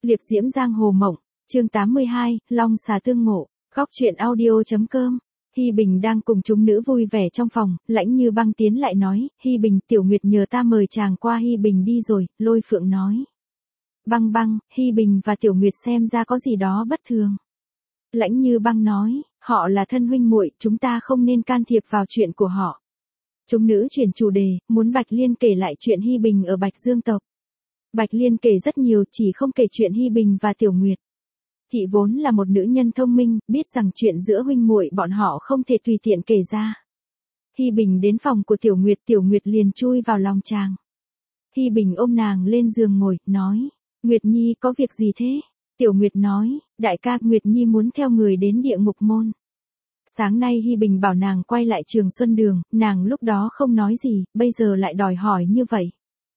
Liệp diễm giang hồ mộng, chương 82, Long xà tương ngộ, góc truyện audio.com. Hi Bình đang cùng chúng nữ vui vẻ trong phòng, Lãnh Như Băng tiến lại nói, Hi Bình, Tiểu Nguyệt nhờ ta mời chàng qua. Hi Bình đi rồi, Lôi Phượng nói. Băng băng, Hi Bình và Tiểu Nguyệt xem ra có gì đó bất thường. Lãnh Như Băng nói, họ là thân huynh muội, chúng ta không nên can thiệp vào chuyện của họ. Chúng nữ chuyển chủ đề, muốn Bạch Liên kể lại chuyện Hi Bình ở Bạch Dương tộc. Bạch Liên kể rất nhiều, chỉ không kể chuyện Hi Bình và Tiểu Nguyệt. Thị vốn là một nữ nhân thông minh, biết rằng chuyện giữa huynh muội bọn họ không thể tùy tiện kể ra. Hi Bình đến phòng của Tiểu Nguyệt liền chui vào lòng chàng. Hi Bình ôm nàng lên giường ngồi, nói, Nguyệt Nhi có việc gì thế? Tiểu Nguyệt nói, đại ca, Nguyệt Nhi muốn theo người đến địa ngục môn. Sáng nay Hi Bình bảo nàng quay lại Trường Xuân Đường, nàng lúc đó không nói gì, bây giờ lại đòi hỏi như vậy.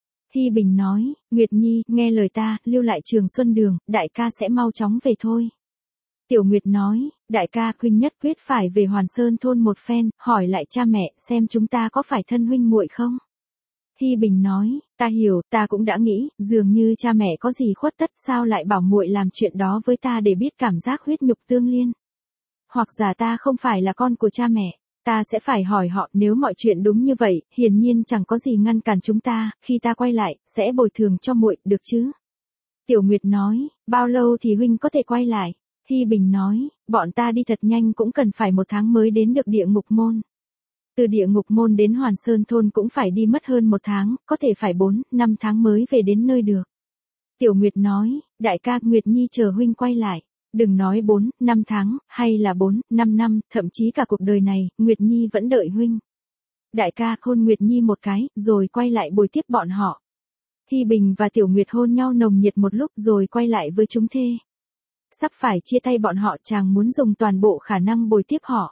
Hi Bình nói, Nguyệt Nhi, nghe lời ta, lưu lại Trường Xuân Đường, đại ca sẽ mau chóng về thôi. Tiểu Nguyệt nói, đại ca, huynh nhất quyết phải về Hoàn Sơn thôn một phen, hỏi lại cha mẹ, xem chúng ta có phải thân huynh muội không? Hi Bình nói, ta hiểu, ta cũng đã nghĩ, dường như cha mẹ có gì khuất tất, sao lại bảo muội làm chuyện đó với ta để biết cảm giác huyết nhục tương liên. Hoặc giả ta không phải là con của cha mẹ. Ta sẽ phải hỏi họ, nếu mọi chuyện đúng như vậy, hiển nhiên chẳng có gì ngăn cản chúng ta, khi ta quay lại, sẽ bồi thường cho muội, được chứ? Tiểu Nguyệt nói, bao lâu thì huynh có thể quay lại? Hi Bình nói, bọn ta đi thật nhanh cũng cần phải 1 tháng mới đến được địa ngục môn. Từ địa ngục môn đến Hoàn Sơn thôn cũng phải đi mất hơn 1 tháng, có thể phải 4-5 tháng mới về đến nơi được. Tiểu Nguyệt nói, đại ca, Nguyệt Nhi chờ huynh quay lại. Đừng nói 4-5 tháng, hay là 4-5 năm, thậm chí cả cuộc đời này, Nguyệt Nhi vẫn đợi huynh. Đại ca, hôn Nguyệt Nhi một cái, rồi quay lại bồi tiếp bọn họ. Hi Bình và Tiểu Nguyệt hôn nhau nồng nhiệt một lúc rồi quay lại với chúng thê. Sắp phải chia tay bọn họ, chàng muốn dùng toàn bộ khả năng bồi tiếp họ.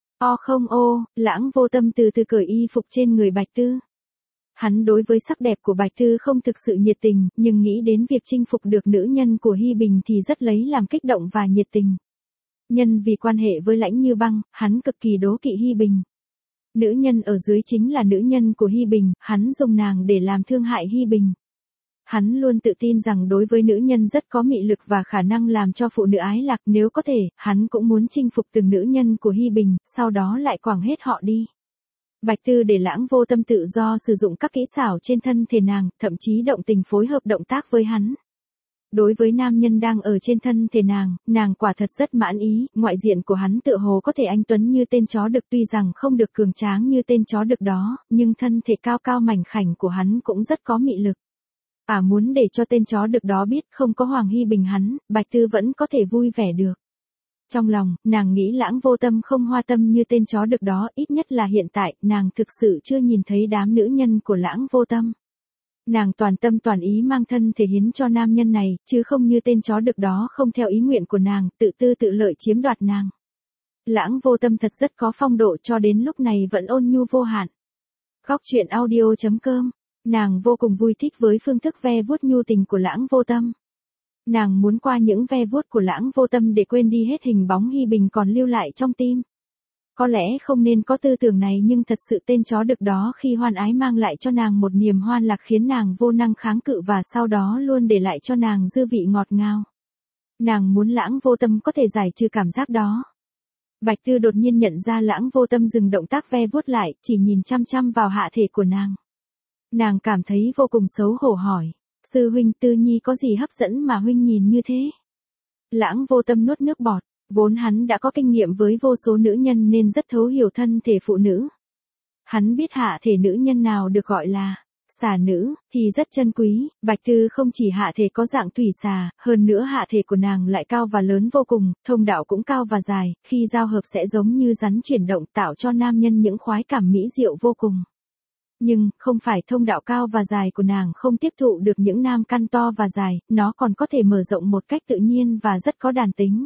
Không ô, Lãng Vô Tâm từ từ cởi y phục trên người Bạch Tư. Hắn đối với sắc đẹp của Bạch Tư không thực sự nhiệt tình, nhưng nghĩ đến việc chinh phục được nữ nhân của Hi Bình thì rất lấy làm kích động và nhiệt tình. Nhân vì quan hệ với Lãnh Như Băng, hắn cực kỳ đố kỵ Hi Bình. Nữ nhân ở dưới chính là nữ nhân của Hi Bình, hắn dùng nàng để làm thương hại Hi Bình. Hắn luôn tự tin rằng đối với nữ nhân rất có mị lực và khả năng làm cho phụ nữ ái lạc, nếu có thể, hắn cũng muốn chinh phục từng nữ nhân của Hi Bình, sau đó lại quẳng hết họ đi. Bạch Tư để Lãng Vô Tâm tự do sử dụng các kỹ xảo trên thân thể nàng, thậm chí động tình phối hợp động tác với hắn. Đối với nam nhân đang ở trên thân thể nàng quả thật rất mãn ý, ngoại diện của hắn tựa hồ có thể anh tuấn như tên chó đực, tuy rằng không được cường tráng như tên chó đực đó, nhưng thân thể cao cao mảnh khảnh của hắn cũng rất có mị lực. Muốn để cho tên chó đực đó biết không có Hoàng Hi Bình hắn, Bạch Tư vẫn có thể vui vẻ được. Trong lòng, nàng nghĩ Lãng Vô Tâm không hoa tâm như tên chó đực đó, ít nhất là hiện tại, nàng thực sự chưa nhìn thấy đám nữ nhân của Lãng Vô Tâm. Nàng toàn tâm toàn ý mang thân thể hiến cho nam nhân này, chứ không như tên chó đực đó không theo ý nguyện của nàng, tự tư tự lợi chiếm đoạt nàng. Lãng Vô Tâm thật rất có phong độ, cho đến lúc này vẫn ôn nhu vô hạn. Góc truyện audio.com, nàng vô cùng vui thích với phương thức ve vuốt nhu tình của Lãng Vô Tâm. Nàng muốn qua những ve vuốt của Lãng Vô Tâm để quên đi hết hình bóng Hi Bình còn lưu lại trong tim. Có lẽ không nên có tư tưởng này, nhưng thật sự tên chó đực đó khi hoan ái mang lại cho nàng một niềm hoan lạc khiến nàng vô năng kháng cự, và sau đó luôn để lại cho nàng dư vị ngọt ngào. Nàng muốn Lãng Vô Tâm có thể giải trừ cảm giác đó. Bạch Tư đột nhiên nhận ra Lãng Vô Tâm dừng động tác ve vuốt lại, chỉ nhìn chăm chăm vào hạ thể của nàng. Nàng cảm thấy vô cùng xấu hổ hỏi, sư huynh, Tư Nhi có gì hấp dẫn mà huynh nhìn như thế? Lãng Vô Tâm nuốt nước bọt, vốn hắn đã có kinh nghiệm với vô số nữ nhân nên rất thấu hiểu thân thể phụ nữ. Hắn biết hạ thể nữ nhân nào được gọi là xà nữ thì rất chân quý. Bạch Tư không chỉ hạ thể có dạng thủy xà, hơn nữa hạ thể của nàng lại cao và lớn vô cùng, thông đạo cũng cao và dài, khi giao hợp sẽ giống như rắn chuyển động, tạo cho nam nhân những khoái cảm mỹ diệu vô cùng. Nhưng, không phải thông đạo cao và dài của nàng không tiếp thụ được những nam căn to và dài, nó còn có thể mở rộng một cách tự nhiên và rất có đàn tính.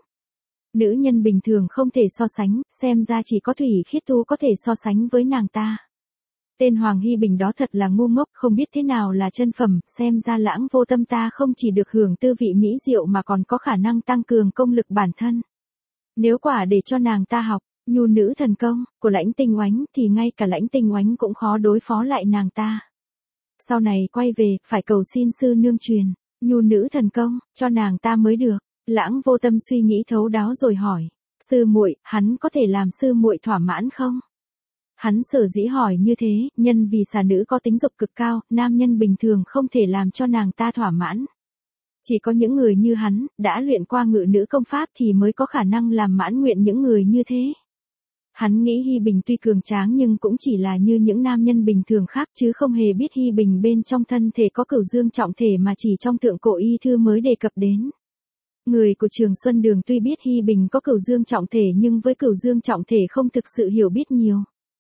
Nữ nhân bình thường không thể so sánh, xem ra chỉ có Thủy Khiết Tu có thể so sánh với nàng ta. Tên Hoàng Hi Bình đó thật là ngu ngốc, không biết thế nào là chân phẩm, xem ra Lãng Vô Tâm ta không chỉ được hưởng tư vị mỹ diệu mà còn có khả năng tăng cường công lực bản thân. Nếu quả để cho nàng ta học nhu nữ thần công của Lãnh Tinh Oánh thì ngay cả Lãnh Tinh Oánh cũng khó đối phó lại nàng ta. Sau này quay về, phải cầu xin sư nương truyền. Nhu nữ thần công, cho nàng ta mới được. Lãng Vô Tâm suy nghĩ thấu đáo rồi hỏi. Sư muội, hắn có thể làm sư muội thỏa mãn không? Hắn sở dĩ hỏi như thế, nhân vì xà nữ có tính dục cực cao, nam nhân bình thường không thể làm cho nàng ta thỏa mãn. Chỉ có những người như hắn, đã luyện qua ngự nữ công pháp thì mới có khả năng làm mãn nguyện những người như thế. Hắn nghĩ Hi Bình tuy cường tráng nhưng cũng chỉ là như những nam nhân bình thường khác chứ không hề biết Hi Bình bên trong thân thể có cửu dương trọng thể mà chỉ trong thượng cổ y thư mới đề cập đến. Người của Trường Xuân Đường tuy biết Hi Bình có cửu dương trọng thể nhưng với cửu dương trọng thể không thực sự hiểu biết nhiều.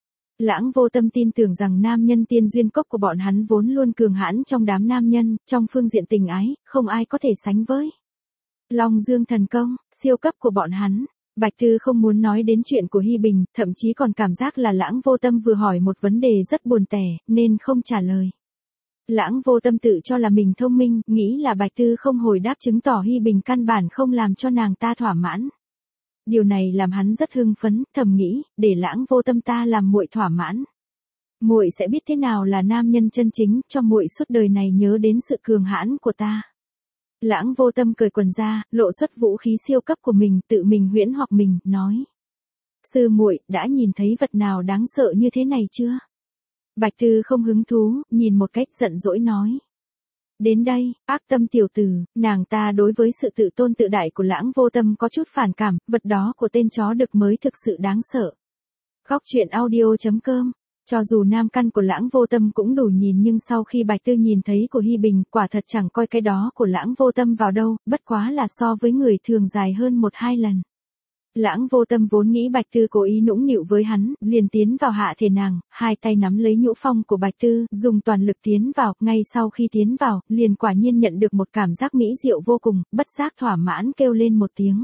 Lãng Vô Tâm tin tưởng rằng nam nhân tiên duyên cốc của bọn hắn vốn luôn cường hãn trong đám nam nhân, trong phương diện tình ái, không ai có thể sánh với. Long Dương thần công, siêu cấp của bọn hắn. Bạch Tư không muốn nói đến chuyện của Hi Bình, thậm chí còn cảm giác là Lãng Vô Tâm vừa hỏi một vấn đề rất buồn tẻ, nên không trả lời. Lãng Vô Tâm tự cho là mình thông minh, nghĩ là Bạch Tư không hồi đáp chứng tỏ Hi Bình căn bản không làm cho nàng ta thỏa mãn. Điều này làm hắn rất hưng phấn, thầm nghĩ, để Lãng Vô Tâm ta làm muội thỏa mãn. Muội sẽ biết thế nào là nam nhân chân chính, cho muội suốt đời này nhớ đến sự cường hãn của ta. Lãng Vô Tâm cởi quần ra, lộ xuất vũ khí siêu cấp của mình, tự mình huyễn hoặc mình, nói. Sư muội, đã nhìn thấy vật nào đáng sợ như thế này chưa? Bạch Tư không hứng thú, nhìn một cách giận dỗi nói. Đến đây, ác tâm tiểu tử, nàng ta đối với sự tự tôn tự đại của Lãng Vô Tâm có chút phản cảm, vật đó của tên chó đực mới thực sự đáng sợ. Góc truyện audio.com. Cho dù nam căn của Lãng Vô Tâm cũng đủ nhìn nhưng sau khi Bạch Tư nhìn thấy của Hi Bình, quả thật chẳng coi cái đó của Lãng Vô Tâm vào đâu, bất quá là so với người thường dài hơn 1-2 lần. Lãng Vô Tâm vốn nghĩ Bạch Tư cố ý nũng nịu với hắn, liền tiến vào hạ thể nàng, hai tay nắm lấy nhũ phong của Bạch Tư, dùng toàn lực tiến vào, ngay sau khi tiến vào, liền quả nhiên nhận được một cảm giác mỹ diệu vô cùng, bất giác thỏa mãn kêu lên một tiếng.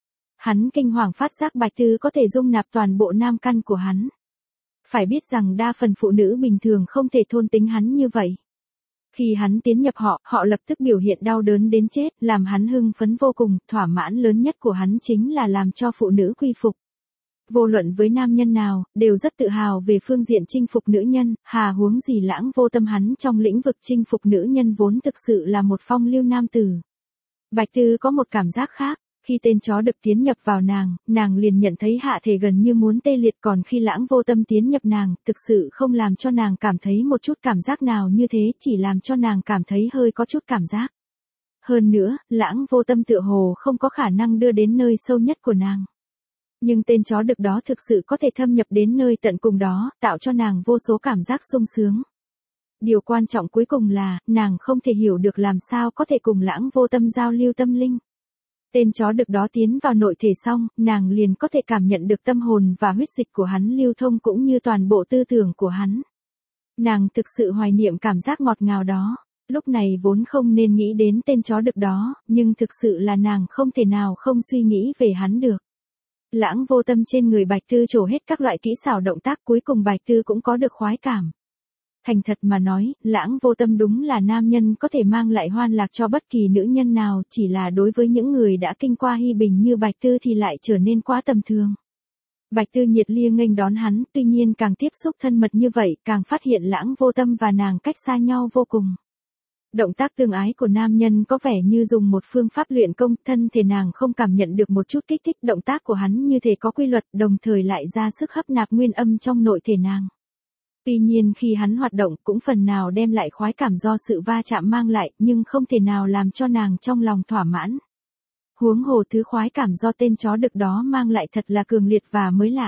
Hắn kinh hoàng phát giác Bạch Tư có thể dung nạp toàn bộ nam căn của hắn. Phải biết rằng đa phần phụ nữ bình thường không thể thôn tính hắn như vậy. Khi hắn tiến nhập họ, họ lập tức biểu hiện đau đớn đến chết, làm hắn hưng phấn vô cùng, thỏa mãn lớn nhất của hắn chính là làm cho phụ nữ quy phục. Vô luận với nam nhân nào, đều rất tự hào về phương diện chinh phục nữ nhân, hà huống gì Lãng Vô Tâm hắn trong lĩnh vực chinh phục nữ nhân vốn thực sự là một phong lưu nam tử. Bạch Tư có một cảm giác khác. Khi tên chó đực tiến nhập vào nàng liền nhận thấy hạ thể gần như muốn tê liệt, còn khi Lãng Vô Tâm tiến nhập nàng, thực sự không làm cho nàng cảm thấy một chút cảm giác nào như thế, chỉ làm cho nàng cảm thấy hơi có chút cảm giác. Hơn nữa, Lãng Vô Tâm tựa hồ không có khả năng đưa đến nơi sâu nhất của nàng. Nhưng tên chó đực đó thực sự có thể thâm nhập đến nơi tận cùng đó, tạo cho nàng vô số cảm giác sung sướng. Điều quan trọng cuối cùng là, nàng không thể hiểu được làm sao có thể cùng Lãng Vô Tâm giao lưu tâm linh. Tên chó đực đó tiến vào nội thể xong, nàng liền có thể cảm nhận được tâm hồn và huyết dịch của hắn lưu thông cũng như toàn bộ tư tưởng của hắn. Nàng thực sự hoài niệm cảm giác ngọt ngào đó. Lúc này vốn không nên nghĩ đến tên chó đực đó, nhưng thực sự là nàng không thể nào không suy nghĩ về hắn được. Lãng Vô Tâm trên người Bạch Tư trổ hết các loại kỹ xảo động tác, cuối cùng Bạch Tư cũng có được khoái cảm. Thành thật mà nói, Lãng Vô Tâm đúng là nam nhân có thể mang lại hoan lạc cho bất kỳ nữ nhân nào, chỉ là đối với những người đã kinh qua Hi Bình như Bạch Tư thì lại trở nên quá tầm thường. Bạch Tư nhiệt liêng nghênh đón hắn, tuy nhiên càng tiếp xúc thân mật như vậy, càng phát hiện Lãng Vô Tâm và nàng cách xa nhau vô cùng. Động tác tương ái của nam nhân có vẻ như dùng một phương pháp luyện công, thân thể nàng không cảm nhận được một chút kích thích, động tác của hắn như thể có quy luật, đồng thời lại ra sức hấp nạp nguyên âm trong nội thể nàng. Tuy nhiên khi hắn hoạt động cũng phần nào đem lại khoái cảm do sự va chạm mang lại, nhưng không thể nào làm cho nàng trong lòng thỏa mãn. Huống hồ thứ khoái cảm do tên chó đực đó mang lại thật là cường liệt và mới lạ.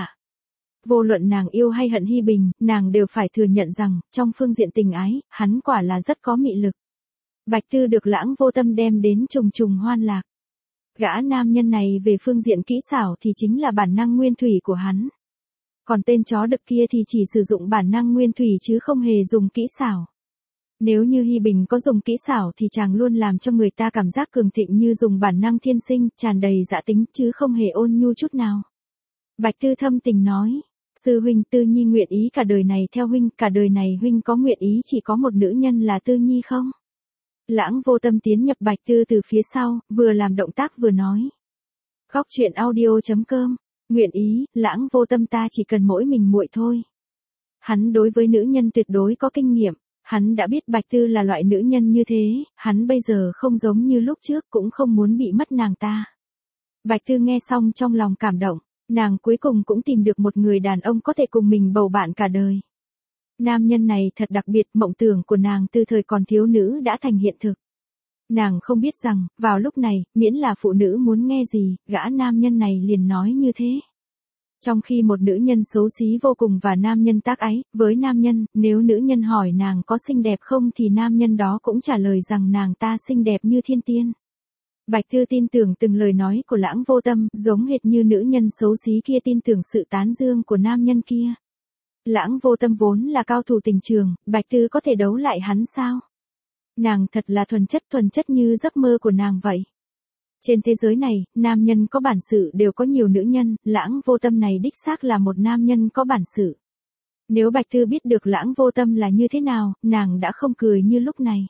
Vô luận nàng yêu hay hận Hi Bình, nàng đều phải thừa nhận rằng, trong phương diện tình ái, hắn quả là rất có mị lực. Bạch Tư được Lãng Vô Tâm đem đến trùng trùng hoan lạc. Gã nam nhân này về phương diện kỹ xảo thì chính là bản năng nguyên thủy của hắn. Còn tên chó đực kia thì chỉ sử dụng bản năng nguyên thủy chứ không hề dùng kỹ xảo. Nếu như Hi Bình có dùng kỹ xảo thì chàng luôn làm cho người ta cảm giác cường thịnh như dùng bản năng thiên sinh, tràn đầy dã tính chứ không hề ôn nhu chút nào. Bạch Tư thâm tình nói, sư huynh Tư Nhi nguyện ý cả đời này theo huynh, cả đời này huynh có nguyện ý chỉ có một nữ nhân là Tư Nhi không? Lãng Vô Tâm tiến nhập Bạch Tư từ phía sau, vừa làm động tác vừa nói. Góc truyện audio.com. Nguyện ý, Lãng Vô Tâm ta chỉ cần mỗi mình muội thôi. Hắn đối với nữ nhân tuyệt đối có kinh nghiệm, Hắn đã biết Bạch Tư là loại nữ nhân như thế, hắn bây giờ không giống như lúc trước cũng không muốn bị mất nàng ta. Bạch Tư nghe xong trong lòng cảm động, nàng cuối cùng cũng tìm được một người đàn ông có thể cùng mình bầu bạn cả đời. Nam nhân này thật đặc biệt, mộng tưởng của nàng từ thời còn thiếu nữ đã thành hiện thực. Nàng không biết rằng, vào lúc này, miễn là phụ nữ muốn nghe gì, gã nam nhân này liền nói như thế. Trong khi một nữ nhân xấu xí vô cùng và nam nhân tác ái, với nam nhân, nếu nữ nhân hỏi nàng có xinh đẹp không thì nam nhân đó cũng trả lời rằng nàng ta xinh đẹp như thiên tiên. Bạch Tư tin tưởng từng lời nói của Lãng Vô Tâm, giống hệt như nữ nhân xấu xí kia tin tưởng sự tán dương của nam nhân kia. Lãng Vô Tâm vốn là cao thủ tình trường, Bạch Tư có thể đấu lại hắn sao? Nàng thật là thuần chất như giấc mơ của nàng vậy. Trên thế giới này, nam nhân có bản sự đều có nhiều nữ nhân, Lãng Vô Tâm này đích xác là một nam nhân có bản sự. Nếu Bạch Tư biết được Lãng Vô Tâm là như thế nào, nàng đã không cười như lúc này.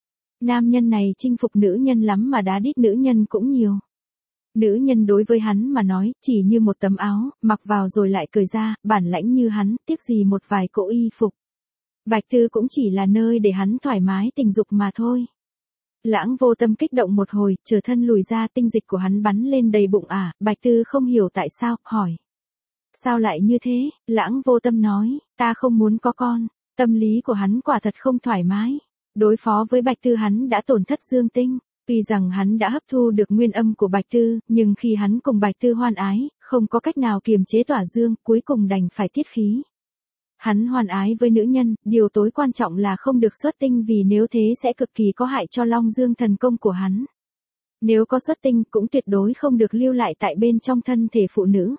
Nam nhân này chinh phục nữ nhân lắm mà đá đít nữ nhân cũng nhiều. Nữ nhân đối với hắn mà nói, chỉ như một tấm áo, mặc vào rồi lại cởi ra, bản lãnh như hắn, tiếc gì một vài cỗ y phục. Bạch Tư cũng chỉ là nơi để hắn thoải mái tình dục mà thôi. Lãng Vô Tâm kích động một hồi, chờ thân lùi ra, tinh dịch của hắn bắn lên đầy bụng Bạch Tư không hiểu tại sao, hỏi. Sao lại như thế? Lãng Vô Tâm nói, ta không muốn có con. Tâm lý của hắn quả thật không thoải mái. Đối phó với Bạch Tư hắn đã tổn thất dương tinh. Tuy rằng hắn đã hấp thu được nguyên âm của Bạch Tư, nhưng khi hắn cùng Bạch Tư hoan ái, không có cách nào kiềm chế tỏa dương, cuối cùng đành phải tiết khí. Hắn hoan ái với nữ nhân, điều tối quan trọng là không được xuất tinh vì nếu thế sẽ cực kỳ có hại cho Long Dương thần công của hắn. Nếu có xuất tinh cũng tuyệt đối không được lưu lại tại bên trong thân thể phụ nữ.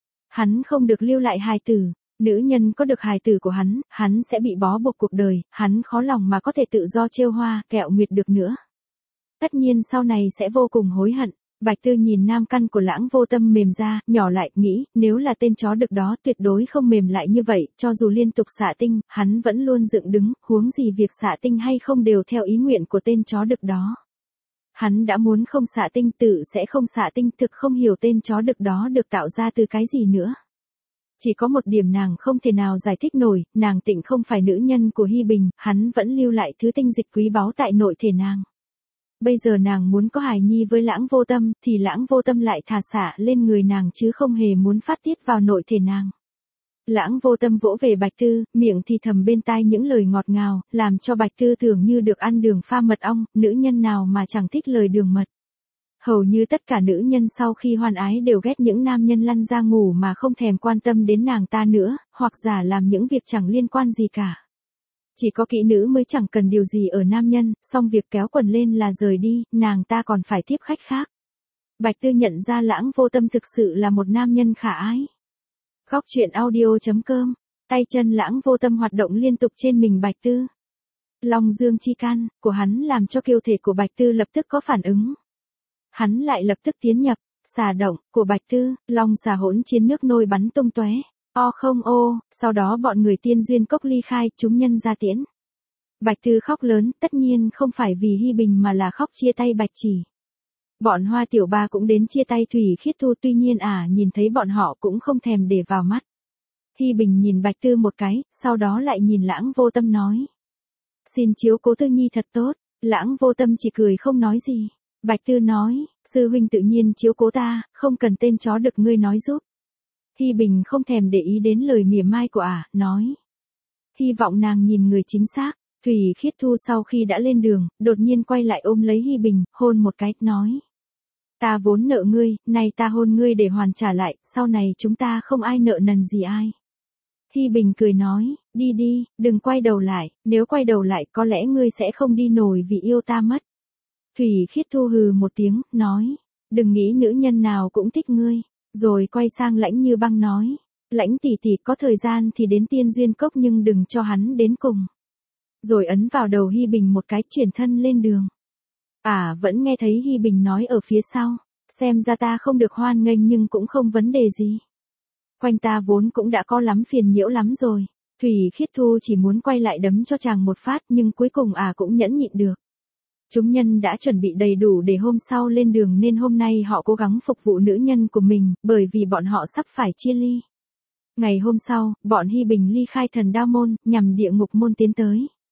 Hắn không được lưu lại hài tử, nữ nhân có được hài tử của hắn sẽ bị bó buộc cuộc đời, hắn khó lòng mà có thể tự do trêu hoa, kẹo nguyệt được nữa. Tất nhiên sau này sẽ vô cùng hối hận. Bạch Tư nhìn nam căn của Lãng Vô Tâm mềm ra, nhỏ lại, nghĩ, nếu là tên chó đực đó tuyệt đối không mềm lại như vậy, cho dù liên tục xạ tinh, hắn vẫn luôn dựng đứng, huống gì việc xạ tinh hay không đều theo ý nguyện của tên chó đực đó. Hắn đã muốn không xạ tinh tự sẽ không xạ tinh, thực không hiểu tên chó đực đó được tạo ra từ cái gì nữa. Chỉ có một điểm nàng không thể nào giải thích nổi, nàng Tịnh không phải nữ nhân của Hi Bình, hắn vẫn lưu lại thứ tinh dịch quý báu tại nội thể nàng. Bây giờ nàng muốn có hài nhi với Lãng Vô Tâm, thì Lãng Vô Tâm lại thả xạ lên người nàng chứ không hề muốn phát tiết vào nội thể nàng. Lãng Vô Tâm vỗ về Bạch Tư, miệng thì thầm bên tai những lời ngọt ngào, làm cho Bạch Tư tưởng như được ăn đường pha mật ong, nữ nhân nào mà chẳng thích lời đường mật. Hầu như tất cả nữ nhân sau khi hoan ái đều ghét những nam nhân lăn ra ngủ mà không thèm quan tâm đến nàng ta nữa, hoặc giả làm những việc chẳng liên quan gì cả. Chỉ có kỹ nữ mới chẳng cần điều gì ở nam nhân, xong việc kéo quần lên là rời đi, nàng ta còn phải tiếp khách khác. Bạch Tư nhận ra Lãng Vô Tâm thực sự là một nam nhân khả ái. Góc truyện audio.com, tay chân Lãng Vô Tâm hoạt động liên tục trên mình Bạch Tư. Long Dương chi can của hắn làm cho kiêu thể của Bạch Tư lập tức có phản ứng. Hắn lại lập tức tiến nhập, xà động của Bạch Tư, long xà hỗn chiến nước nôi bắn tung tóe. Sau đó bọn người Tiên Duyên Cốc ly khai, chúng nhân ra tiễn. Bạch Tư khóc lớn, tất nhiên không phải vì Hi Bình mà là khóc chia tay Bạch Chỉ. Bọn Hoa Tiểu Ba cũng đến chia tay Thủy Khiết Thu, tuy nhiên nhìn thấy bọn họ cũng không thèm để vào mắt. Hi Bình nhìn Bạch Tư một cái, sau đó lại nhìn Lãng Vô Tâm nói. Xin chiếu cố Tư Nhi thật tốt, Lãng Vô Tâm chỉ cười không nói gì. Bạch Tư nói, sư huynh tự nhiên chiếu cố ta, không cần tên chó đực ngươi nói giúp. Hi Bình không thèm để ý đến lời mỉa mai của nói. Hy vọng nàng nhìn người chính xác. Thủy Khiết Thu sau khi đã lên đường, đột nhiên quay lại ôm lấy Hi Bình, hôn một cái, nói. Ta vốn nợ ngươi, nay ta hôn ngươi để hoàn trả lại, sau này chúng ta không ai nợ nần gì ai. Hi Bình cười nói, đi đi, đừng quay đầu lại, nếu quay đầu lại có lẽ ngươi sẽ không đi nổi vì yêu ta mất. Thủy Khiết Thu hừ một tiếng, nói, đừng nghĩ nữ nhân nào cũng thích ngươi, rồi quay sang Lãnh Như Băng nói, Lãnh tỷ tỷ có thời gian thì đến Tiên Duyên Cốc nhưng đừng cho hắn đến cùng. Rồi ấn vào đầu Hi Bình một cái, chuyển thân lên đường. Vẫn nghe thấy Hi Bình nói ở phía sau, xem ra ta không được hoan nghênh nhưng cũng không vấn đề gì. Quanh ta vốn cũng đã có lắm phiền nhiễu lắm rồi. Thủy Khiết Thu chỉ muốn quay lại đấm cho chàng một phát nhưng cuối cùng cũng nhẫn nhịn được. Chúng nhân đã chuẩn bị đầy đủ để hôm sau lên đường nên hôm nay họ cố gắng phục vụ nữ nhân của mình, bởi vì bọn họ sắp phải chia ly. Ngày hôm sau, bọn Hi Bình ly khai Thần Đao Môn, nhằm Địa Ngục Môn tiến tới.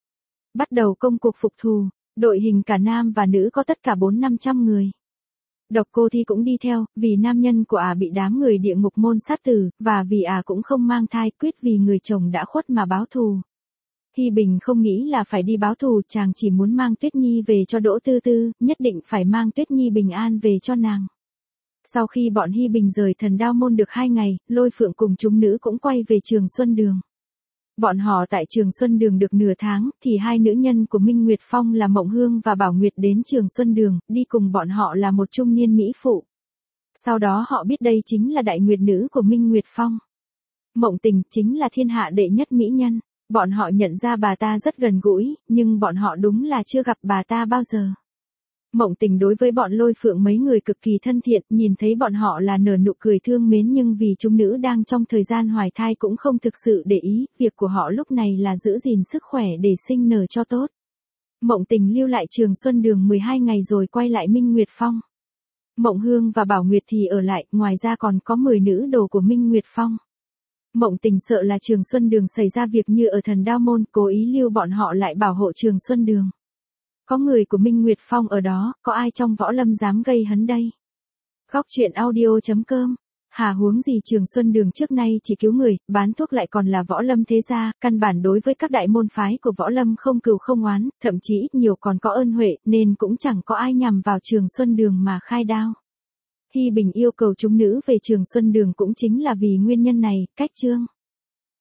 Bắt đầu công cuộc phục thù, đội hình cả nam và nữ có tất cả 400-500 người. Độc Cô Thi cũng đi theo, vì nam nhân của bị đám người địa ngục môn sát tử, và vì cũng không mang thai, quyết vì người chồng đã khuất mà báo thù. Hi Bình không nghĩ là phải đi báo thù, chàng chỉ muốn mang Tuyết Nhi về cho Đỗ Tư Tư, nhất định phải mang Tuyết Nhi bình an về cho nàng. Sau khi bọn Hi Bình rời Thần Đao Môn được 2 ngày, Lôi Phượng cùng chúng nữ cũng quay về Trường Xuân Đường. Bọn họ tại Trường Xuân Đường được nửa tháng, thì 2 nữ nhân của Minh Nguyệt Phong là Mộng Hương và Bảo Nguyệt đến Trường Xuân Đường, đi cùng bọn họ là một trung niên mỹ phụ. Sau đó họ biết đây chính là đại nguyệt nữ của Minh Nguyệt Phong. Mộng Tình chính là thiên hạ đệ nhất mỹ nhân. Bọn họ nhận ra bà ta rất gần gũi, nhưng bọn họ đúng là chưa gặp bà ta bao giờ. Mộng Tình đối với bọn Lôi Phượng mấy người cực kỳ thân thiện, nhìn thấy bọn họ là nở nụ cười thương mến, nhưng vì chúng nữ đang trong thời gian hoài thai cũng không thực sự để ý, việc của họ lúc này là giữ gìn sức khỏe để sinh nở cho tốt. Mộng Tình lưu lại Trường Xuân Đường 12 ngày rồi quay lại Minh Nguyệt Phong. Mộng Hương và Bảo Nguyệt thì ở lại, ngoài ra còn có 10 nữ đồ của Minh Nguyệt Phong. Mộng Tình sợ là Trường Xuân Đường xảy ra việc như ở Thần Đao Môn, cố ý lưu bọn họ lại bảo hộ Trường Xuân Đường. Có người của Minh Nguyệt Phong ở đó, có ai trong võ lâm dám gây hấn đây? Góc truyện audio.com. Hà huống gì Trường Xuân Đường trước nay chỉ cứu người, bán thuốc lại còn là võ lâm thế gia, căn bản đối với các đại môn phái của võ lâm không cừu không oán, thậm chí ít nhiều còn có ơn huệ, nên cũng chẳng có ai nhằm vào Trường Xuân Đường mà khai đao. Hi Bình yêu cầu chúng nữ về Trường Xuân Đường cũng chính là vì nguyên nhân này. Cách chương